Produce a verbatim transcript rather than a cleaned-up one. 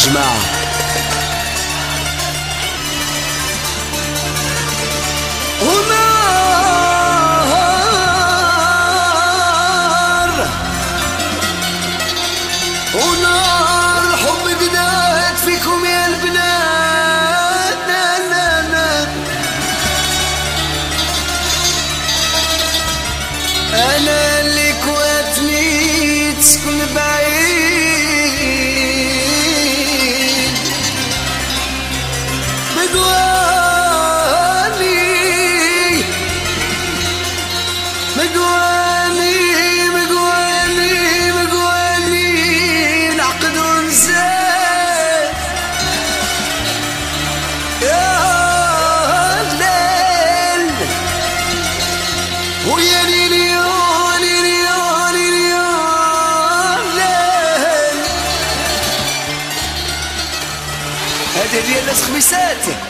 جماعة. ونار ونار الحب بدات فيكم يا البنات. أنا اللي كواتني تسكن بعيد مقواني مقواني مقواني مقواني نعقد ونزاد يا الليل ويا ليلي هذه ديال الناس خميسات.